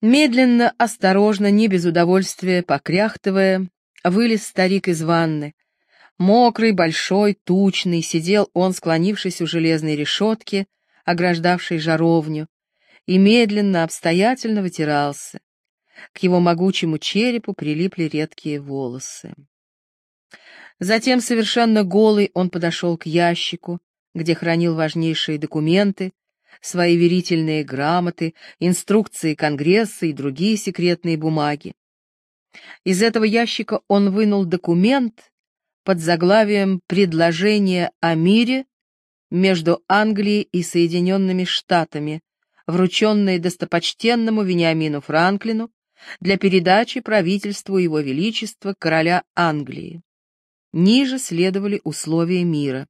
Медленно, осторожно, не без удовольствия, покряхтывая, вылез старик из ванны. Мокрый, большой, тучный, сидел он, склонившись у железной решетки, ограждавшей жаровню, и медленно, обстоятельно вытирался. К его могучему черепу прилипли редкие волосы. Затем, совершенно голый, он подошел к ящику, где хранил важнейшие документы, свои верительные грамоты, инструкции Конгресса и другие секретные бумаги. Из этого ящика он вынул документ под заглавием «Предложение о мире между Англией и Соединенными Штатами», врученное достопочтенному Вениамину Франклину для передачи правительству Его Величества короля Англии. Ниже следовали условия мира.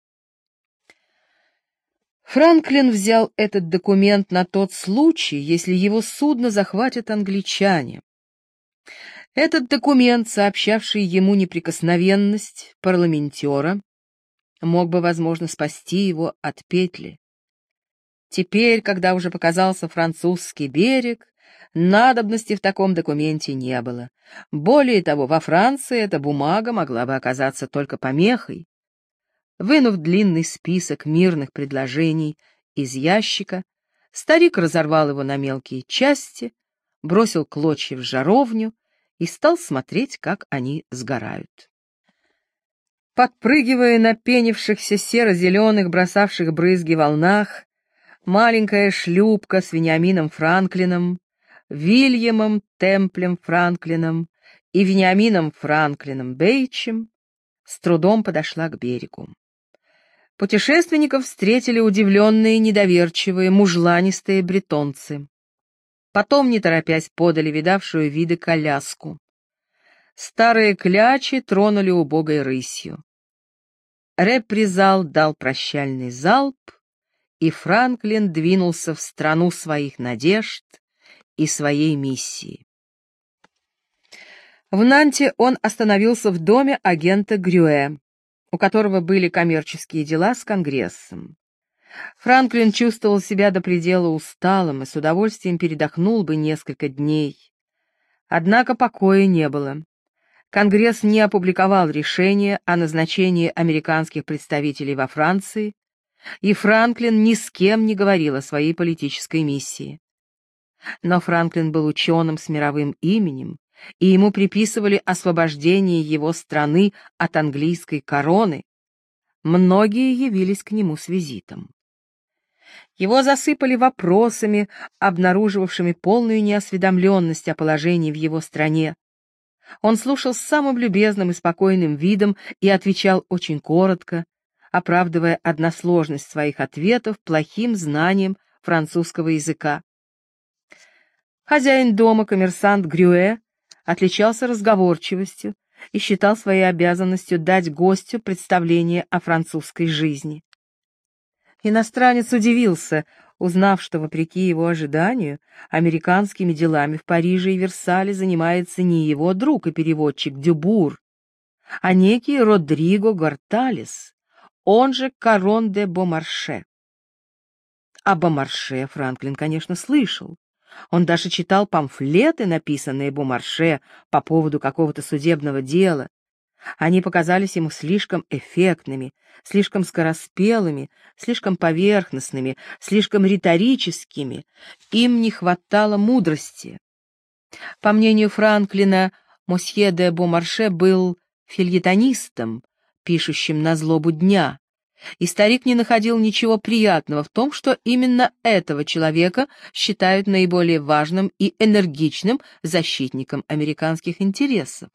Франклин взял этот документ на тот случай, если его судно захватят англичане. Этот документ, сообщавший ему неприкосновенность парламентера, мог бы, возможно, спасти его от петли. Теперь, когда уже показался французский берег, надобности в таком документе не было. Более того, во Франции эта бумага могла бы оказаться только помехой. Вынув длинный список мирных предложений из ящика, старик разорвал его на мелкие части, бросил клочья в жаровню и стал смотреть, как они сгорают. Подпрыгивая на пенившихся серо-зеленых, бросавших брызги волнах, маленькая шлюпка с Вениамином Франклином, Вильямом Темплем Франклином и Вениамином Франклином Бейчем с трудом подошла к берегу. Путешественников встретили удивленные, недоверчивые, мужланистые бретонцы. Потом, не торопясь, подали видавшую виды коляску. Старые клячи тронули убогой рысью. Репризал дал прощальный залп, и Франклин двинулся в страну своих надежд и своей миссии. В Нанте он остановился в доме агента Грюэ, у которого были коммерческие дела с Конгрессом. Франклин чувствовал себя до предела усталым и с удовольствием передохнул бы несколько дней. Однако покоя не было. Конгресс не опубликовал решение о назначении американских представителей во Франции, и Франклин ни с кем не говорил о своей политической миссии. Но Франклин был ученым с мировым именем, и ему приписывали освобождение его страны от английской короны. Многие явились к нему с визитом. Его засыпали вопросами, обнаруживавшими полную неосведомленность о положении в его стране. Он слушал с самым любезным и спокойным видом и отвечал очень коротко, оправдывая односложность своих ответов плохим знанием французского языка. Хозяин дома, коммерсант Грюэ, отличался разговорчивостью и считал своей обязанностью дать гостю представление о французской жизни. Иностранец удивился, узнав, что, вопреки его ожиданию, американскими делами в Париже и Версале занимается не его друг и переводчик Дюбур, а некий Родриго Горталес, он же Корон де Бомарше. О Бомарше Франклин, конечно, слышал. Он даже читал памфлеты, написанные Бомарше по поводу какого-то судебного дела. Они показались ему слишком эффектными, слишком скороспелыми, слишком поверхностными, слишком риторическими. Им не хватало мудрости. По мнению Франклина, мосье де Бомарше был фельетонистом, пишущим на злобу дня, и старик не находил ничего приятного в том, что именно этого человека считают наиболее важным и энергичным защитником американских интересов.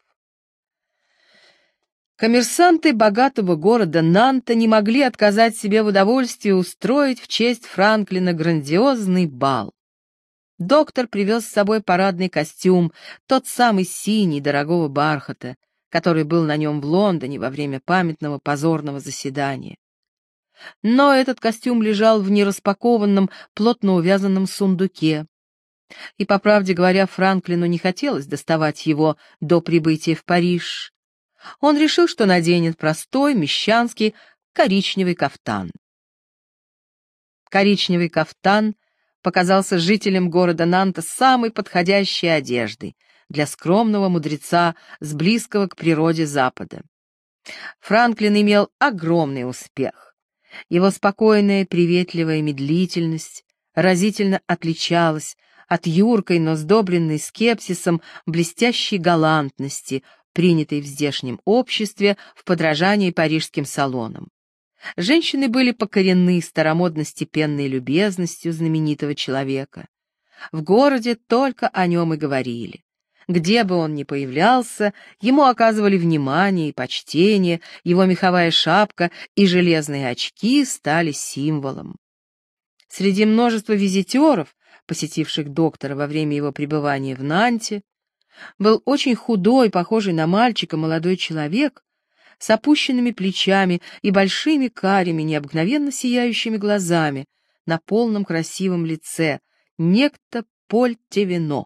Коммерсанты богатого города Нанта не могли отказать себе в удовольствии устроить в честь Франклина грандиозный бал. Доктор привез с собой парадный костюм, тот самый синий, дорогого бархата, который был на нем в Лондоне во время памятного позорного заседания. Но этот костюм лежал в нераспакованном, плотно увязанном сундуке, и, по правде говоря, Франклину не хотелось доставать его до прибытия в Париж. Он решил, что наденет простой, мещанский, коричневый кафтан. Коричневый кафтан показался жителям города Нанта самой подходящей одеждой для скромного мудреца с близкого к природе Запада. Франклин имел огромный успех. Его спокойная, приветливая медлительность разительно отличалась от юркой, но сдобренной скепсисом блестящей галантности, принятой в здешнем обществе в подражании парижским салонам. Женщины были покорены старомодно-степенной любезностью знаменитого человека. В городе только о нем и говорили. Где бы он ни появлялся, ему оказывали внимание и почтение, его меховая шапка и железные очки стали символом. Среди множества визитеров, посетивших доктора во время его пребывания в Нанте, был очень худой, похожий на мальчика молодой человек, с опущенными плечами и большими карими, необыкновенно сияющими глазами, на полном красивом лице, некто Поль Тевино.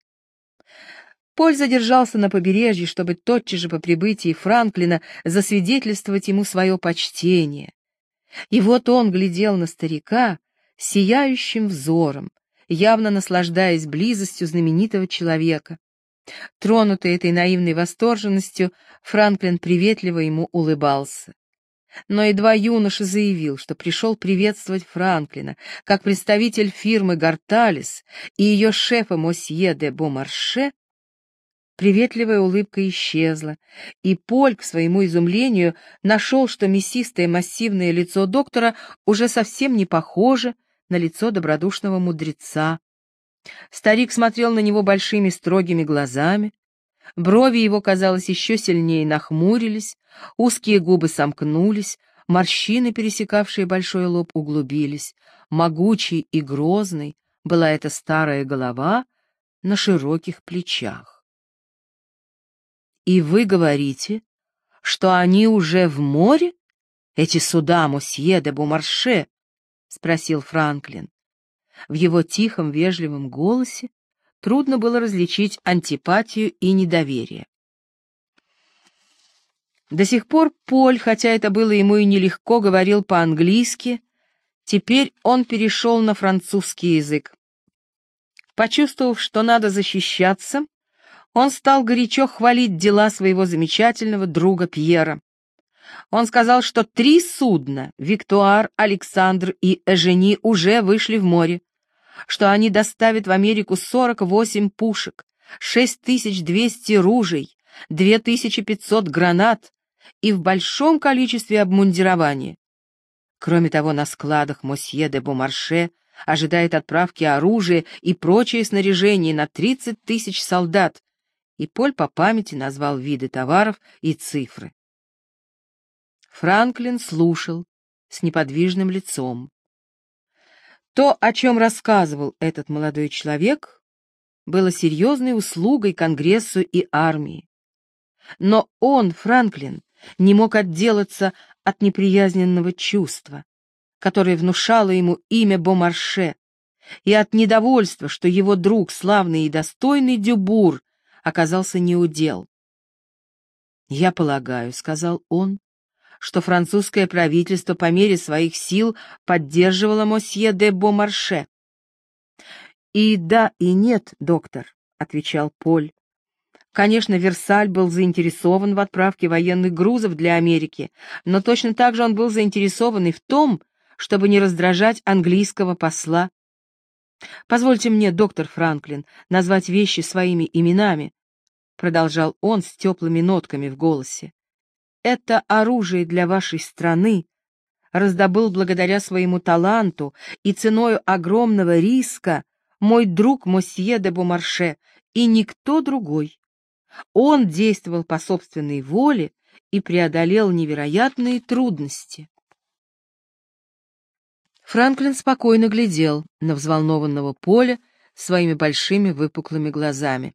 Поль задержался на побережье, чтобы тотчас же по прибытии Франклина засвидетельствовать ему свое почтение. И вот он глядел на старика сияющим взором, явно наслаждаясь близостью знаменитого человека. Тронутый этой наивной восторженностью, Франклин приветливо ему улыбался. Но едва юноша заявил, что пришел приветствовать Франклина как представитель фирмы «Горталес» и ее шефа мосье де Бомарше, приветливая улыбка исчезла, и Поль, к своему изумлению, нашел, что мясистое массивное лицо доктора уже совсем не похоже на лицо добродушного мудреца. Старик смотрел на него большими строгими глазами, брови его, казалось, еще сильнее нахмурились, узкие губы сомкнулись, морщины, пересекавшие большой лоб, углубились. Могучей и грозной была эта старая голова на широких плечах. «И вы говорите, что они уже в море, эти суда, мосье де Бомарше?» — спросил Франклин. В его тихом, вежливом голосе трудно было различить антипатию и недоверие. До сих пор Поль, хотя это было ему и нелегко, говорил по-английски, теперь он перешел на французский язык. Почувствовав, что надо защищаться, он стал горячо хвалить дела своего замечательного друга Пьера. Он сказал, что 3 судна — Виктуар, Александр и Эжени — уже вышли в море, что они доставят в Америку 48 пушек, 6200 ружей, 2500 гранат и в большом количестве обмундирования. Кроме того, на складах мосье де Бомарше ожидает отправки оружия и прочее снаряжение на 30 000 солдат, и Поль по памяти назвал виды товаров и цифры. Франклин слушал с неподвижным лицом. То, о чем рассказывал этот молодой человек, было серьезной услугой Конгрессу и армии. Но он, Франклин, не мог отделаться от неприязненного чувства, которое внушало ему имя Бомарше, и от недовольства, что его друг, славный и достойный Дюбур, оказался неудел. «Я полагаю», — сказал он, — «что французское правительство по мере своих сил поддерживало мосье де Бомарше». «И да, и нет, доктор», — отвечал Поль. «Конечно, Версаль был заинтересован в отправке военных грузов для Америки, но точно так же он был заинтересован и в том, чтобы не раздражать английского посла. Позвольте мне, доктор Франклин, назвать вещи своими именами», — продолжал он с теплыми нотками в голосе. «Это оружие для вашей страны раздобыл благодаря своему таланту и ценою огромного риска мой друг мосье де Бомарше и никто другой. Он действовал по собственной воле и преодолел невероятные трудности». Франклин спокойно глядел на взволнованного Поля своими большими выпуклыми глазами.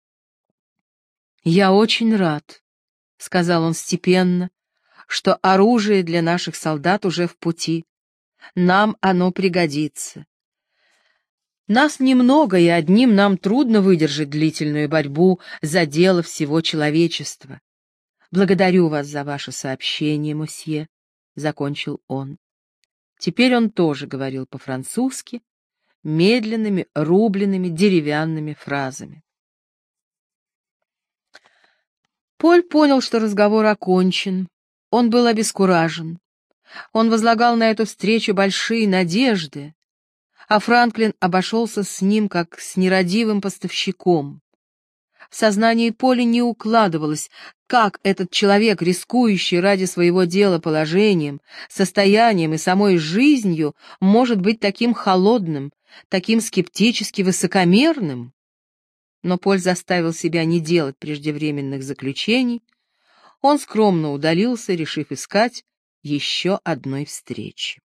«Я очень рад», — сказал он степенно, — «что оружие для наших солдат уже в пути. Нам оно пригодится. Нас немного, и одним нам трудно выдержать длительную борьбу за дело всего человечества. Благодарю вас за ваше сообщение, мосье», — закончил он. Теперь он тоже говорил по-французски, медленными, рубленными, деревянными фразами. Поль понял, что разговор окончен. Он был обескуражен. Он возлагал на эту встречу большие надежды, а Франклин обошелся с ним как с нерадивым поставщиком. В сознании Поля не укладывалось, как этот человек, рискующий ради своего дела положением, состоянием и самой жизнью, может быть таким холодным, таким скептически высокомерным. Но Поль заставил себя не делать преждевременных заключений. Он скромно удалился, решив искать еще одной встречи.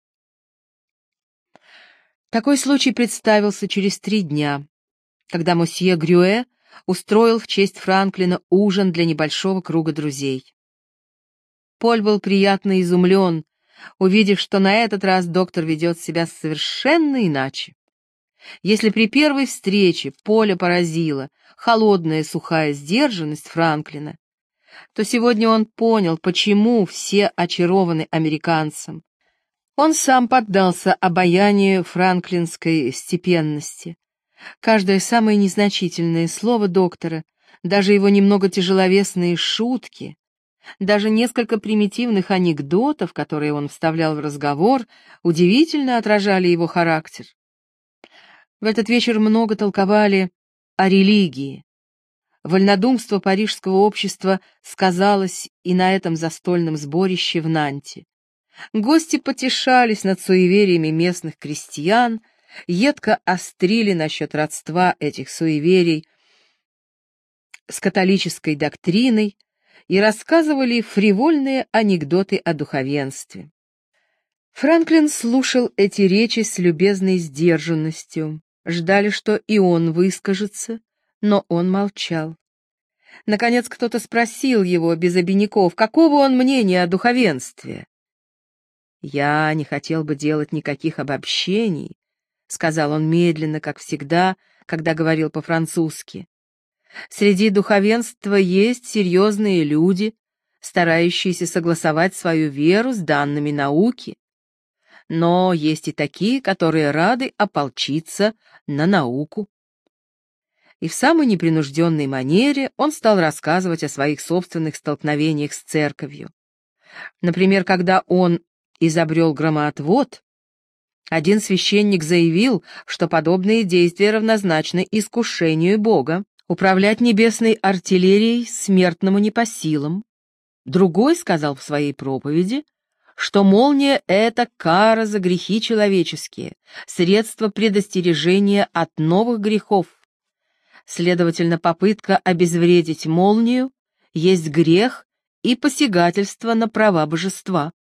Такой случай представился через 3 дня, когда мосье Грюэ устроил в честь Франклина ужин для небольшого круга друзей. Поль был приятно изумлен, увидев, что на этот раз доктор ведет себя совершенно иначе. Если при первой встрече Поля поразила холодная сухая сдержанность Франклина, то сегодня он понял, почему все очарованы американцем. Он сам поддался обаянию франклинской степенности. Каждое самое незначительное слово доктора, даже его немного тяжеловесные шутки, даже несколько примитивных анекдотов, которые он вставлял в разговор, удивительно отражали его характер. В этот вечер много толковали о религии. Вольнодумство парижского общества сказалось и на этом застольном сборище в Нанте. Гости потешались над суевериями местных крестьян, едко острили насчет родства этих суеверий с католической доктриной и рассказывали фривольные анекдоты о духовенстве. Франклин слушал эти речи с любезной сдержанностью, ждали, что и он выскажется, но он молчал. Наконец кто-то спросил его без обиняков, какого он мнения о духовенстве. «Я не хотел бы делать никаких обобщений», — сказал он медленно, как всегда, когда говорил по-французски. «Среди духовенства есть серьезные люди, старающиеся согласовать свою веру с данными науки. Но есть и такие, которые рады ополчиться на науку». И в самой непринужденной манере он стал рассказывать о своих собственных столкновениях с церковью. Например, когда он изобрел громоотвод, один священник заявил, что подобные действия равнозначны искушению Бога, управлять небесной артиллерией смертному не по силам. Другой сказал в своей проповеди, что молния — это кара за грехи человеческие, средство предостережения от новых грехов. Следовательно, попытка обезвредить молнию есть грех и посягательство на права божества.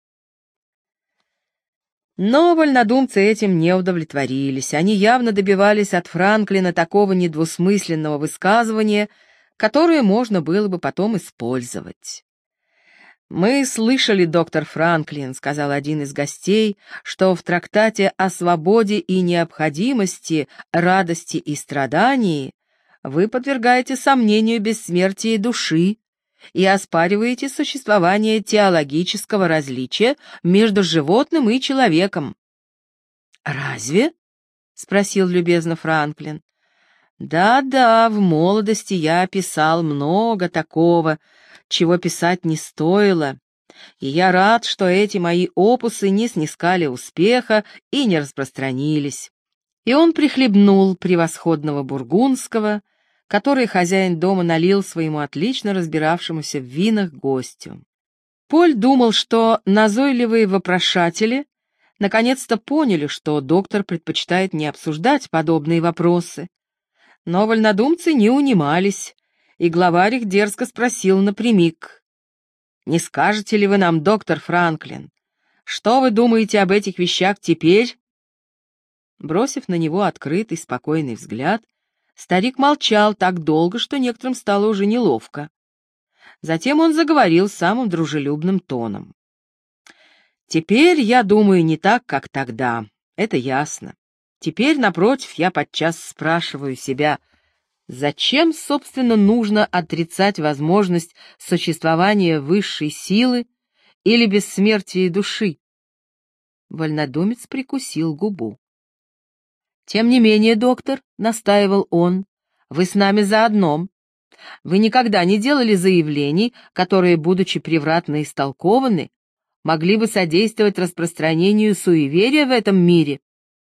Но вольнодумцы этим не удовлетворились. Они явно добивались от Франклина такого недвусмысленного высказывания, которое можно было бы потом использовать. «Мы слышали, доктор Франклин, — сказал один из гостей, — что в трактате о свободе и необходимости, радости и страдании вы подвергаете сомнению бессмертие души и оспариваете существование теологического различия между животным и человеком». «Разве?» — спросил любезно Франклин. «Да-да, в молодости я писал много такого, чего писать не стоило, и я рад, что эти мои опусы не снискали успеха и не распространились». И он прихлебнул превосходного бургундского, который хозяин дома налил своему отлично разбиравшемуся в винах гостю. Поль думал, что назойливые вопрошатели наконец-то поняли, что доктор предпочитает не обсуждать подобные вопросы. Но вольнодумцы не унимались, и главарь их дерзко спросил напрямик: «Не скажете ли вы нам, доктор Франклин, что вы думаете об этих вещах теперь?» Бросив на него открытый, спокойный взгляд, старик молчал так долго, что некоторым стало уже неловко. Затем он заговорил самым дружелюбным тоном. «Теперь я думаю не так, как тогда, это ясно. Теперь, напротив, я подчас спрашиваю себя, зачем, собственно, нужно отрицать возможность существования высшей силы или бессмертия души?» Вольнодумец прикусил губу. «Тем не менее, доктор», — настаивал он, — «вы с нами заодно. Вы никогда не делали заявлений, которые, будучи превратно истолкованы, могли бы содействовать распространению суеверия в этом мире».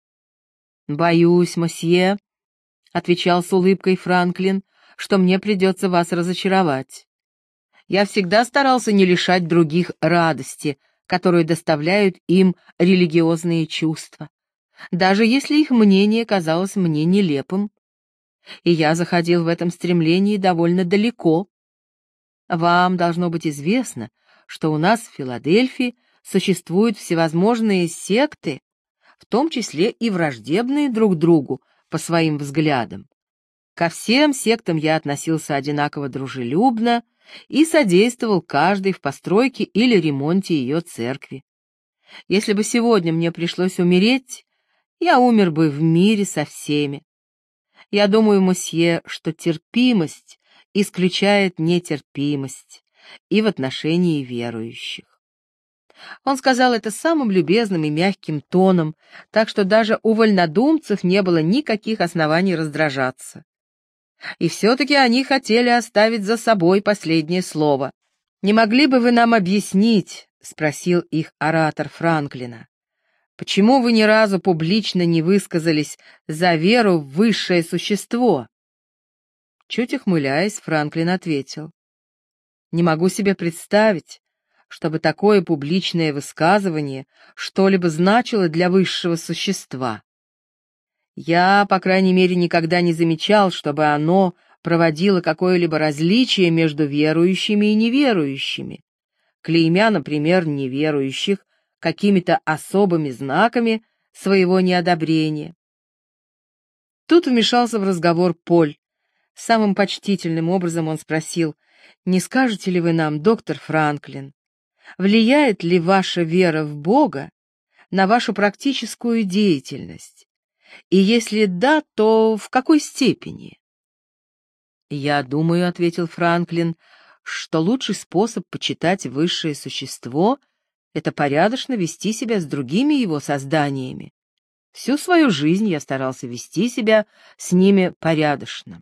«Боюсь, мосье», — отвечал с улыбкой Франклин, — «что мне придется вас разочаровать. Я всегда старался не лишать других радости, которую доставляют им религиозные чувства, даже если их мнение казалось мне нелепым, и я заходил в этом стремлении довольно далеко. Вам должно быть известно, что у нас в Филадельфии существуют всевозможные секты, в том числе и враждебные друг другу по своим взглядам. Ко всем сектам я относился одинаково дружелюбно и содействовал каждой в постройке или ремонте ее церкви. Если бы сегодня мне пришлось умереть, я умер бы в мире со всеми. Я думаю, мосье, что терпимость исключает нетерпимость и в отношении верующих. Он сказал это самым любезным и мягким тоном, так что даже у вольнодумцев не было никаких оснований раздражаться. И все-таки они хотели оставить за собой последнее слово. «Не могли бы вы нам объяснить, — спросил их оратор Франклина, — почему вы ни разу публично не высказались за веру в высшее существо?» Чуть ухмыляясь, Франклин ответил: «Не могу себе представить, чтобы такое публичное высказывание что-либо значило для высшего существа. Я, по крайней мере, никогда не замечал, чтобы оно проводило какое-либо различие между верующими и неверующими, клеймя, например, неверующих какими-то особыми знаками своего неодобрения». Тут вмешался в разговор Поль. Самым почтительным образом он спросил: «Не скажете ли вы нам, доктор Франклин, влияет ли ваша вера в Бога на вашу практическую деятельность? И если да, то в какой степени?» «Я думаю, — ответил Франклин, — что лучший способ почитать высшее существо — это порядочно вести себя с другими его созданиями. Всю свою жизнь я старался вести себя с ними порядочно».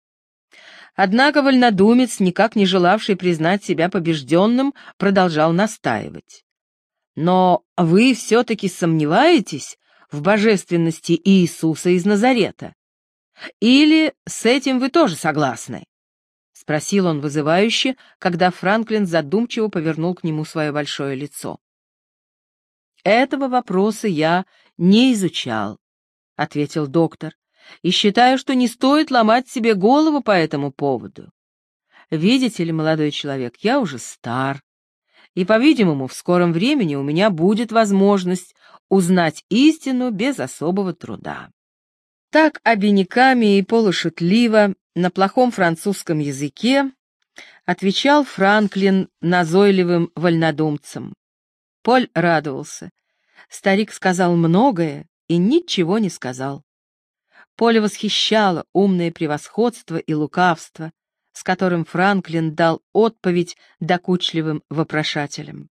Однако вольнодумец, никак не желавший признать себя побежденным, продолжал настаивать: «Но вы все-таки сомневаетесь в божественности Иисуса из Назарета? Или с этим вы тоже согласны?» — спросил он вызывающе, когда Франклин задумчиво повернул к нему свое большое лицо. «Этого вопроса я не изучал», — ответил доктор, «и считаю, что не стоит ломать себе голову по этому поводу. Видите ли, молодой человек, я уже стар, и, по-видимому, в скором времени у меня будет возможность узнать истину без особого труда». Так обиняками и полушутливо на плохом французском языке отвечал Франклин назойливым вольнодумцам. Поль радовался. Старик сказал многое и ничего не сказал. Поля восхищало умное превосходство и лукавство, с которым Франклин дал отповедь докучливым вопрошателям.